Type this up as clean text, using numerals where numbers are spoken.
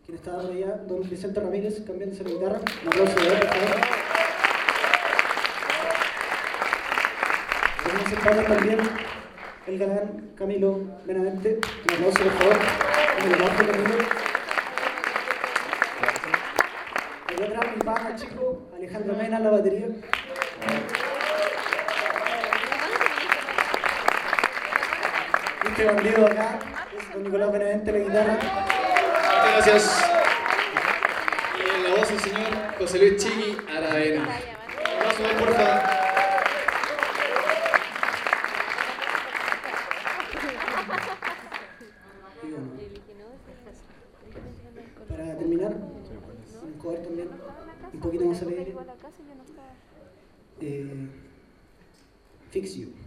quien estaba por allá, don Vicente Ramírez, cambiándose la guitarra. Un aplauso de él, por favor. Tenemos sentados también el galán Camilo Benavente. Un aplauso, por favor. En el bajo, Camilo. Y atrás mi pana chico, Alejandro Mena en la batería. Este bandido acá es don Nicolás Benavente en la guitarra. Muchas gracias. Y en la voz el señor José Luis Chiqui Aravena. Un aplauso más, por favor. Para terminar, un cover también un poquito más alegre. Fix You.